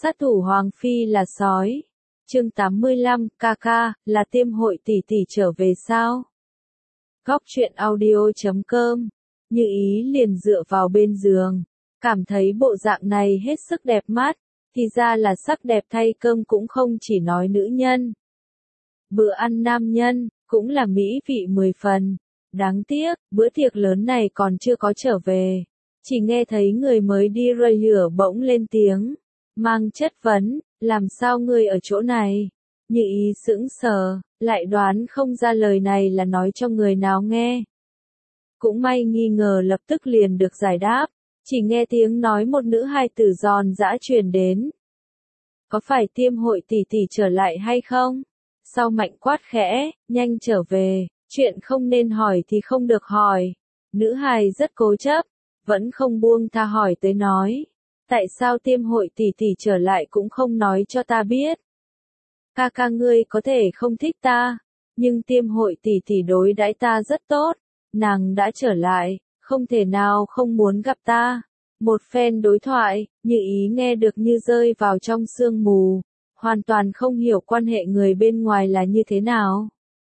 Sát thủ Hoàng Phi là sói. Chương 85, ca, là Tiêm Hội tỷ tỷ trở về sao? Góc truyện audio.com. Như Ý liền dựa vào bên giường, cảm thấy bộ dạng này hết sức đẹp mắt, thì ra là sắc đẹp thay cơm cũng không chỉ nói nữ nhân. Bữa ăn nam nhân, cũng là mỹ vị 10 phần. Đáng tiếc, bữa tiệc lớn này còn chưa có trở về. Chỉ nghe thấy người mới đi rơi lửa bỗng lên tiếng, mang chất vấn, làm sao ngươi ở chỗ này? Như Ý sững sờ, lại đoán không ra lời này là nói cho người nào nghe. Cũng may nghi ngờ lập tức liền được giải đáp, chỉ nghe tiếng nói một nữ hài tử giòn giã truyền đến. Có phải Tiêm Hội tỷ tỷ trở lại hay không? Sau Mạnh quát khẽ, nhanh trở về, chuyện không nên hỏi thì không được hỏi. Nữ hài rất cố chấp, vẫn không buông tha hỏi tới nói. Tại sao Tiêm Hội tỷ tỷ trở lại cũng không nói cho ta biết? Ca ngươi có thể không thích ta, nhưng Tiêm Hội tỷ tỷ đối đãi ta rất tốt. Nàng đã trở lại, không thể nào không muốn gặp ta. Một phen đối thoại, Như Ý nghe được như rơi vào trong sương mù, hoàn toàn không hiểu quan hệ người bên ngoài là như thế nào.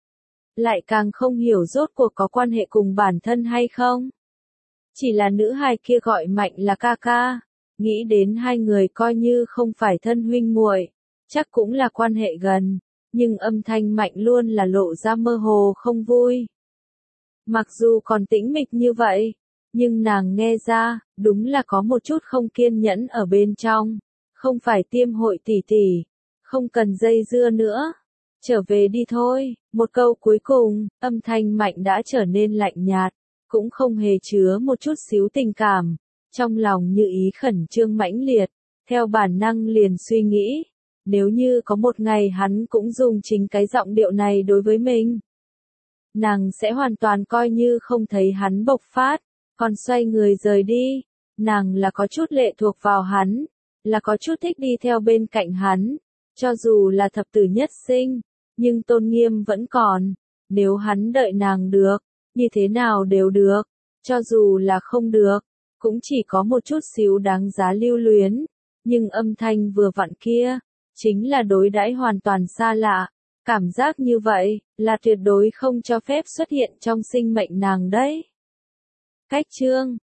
Lại càng không hiểu rốt cuộc có quan hệ cùng bản thân hay không. Chỉ là nữ hài kia gọi Mạnh là ca, nghĩ đến hai người coi như không phải thân huynh muội, chắc cũng là quan hệ gần, nhưng âm thanh Mạnh luôn là lộ ra mơ hồ không vui. Mặc dù còn tĩnh mịch như vậy, nhưng nàng nghe ra, đúng là có một chút không kiên nhẫn ở bên trong. Không phải Tiêm Hội tỷ tỷ, không cần dây dưa nữa. Trở về đi thôi. Một câu cuối cùng, âm thanh Mạnh đã trở nên lạnh nhạt, cũng không hề chứa một chút xíu tình cảm. Trong lòng Như Ý khẩn trương mãnh liệt, theo bản năng liền suy nghĩ, nếu như có một ngày hắn cũng dùng chính cái giọng điệu này đối với mình, nàng sẽ hoàn toàn coi như không thấy hắn bộc phát, còn xoay người rời đi. Nàng là có chút lệ thuộc vào hắn, là có chút thích đi theo bên cạnh hắn, cho dù là thập tử nhất sinh, nhưng tôn nghiêm vẫn còn. Nếu hắn đợi nàng được, như thế nào đều được, cho dù là không được, cũng chỉ có một chút xíu đáng giá lưu luyến. Nhưng âm thanh vừa vặn kia, chính là đối đãi hoàn toàn xa lạ. Cảm giác như vậy, là tuyệt đối không cho phép xuất hiện trong sinh mệnh nàng đấy. Cách chương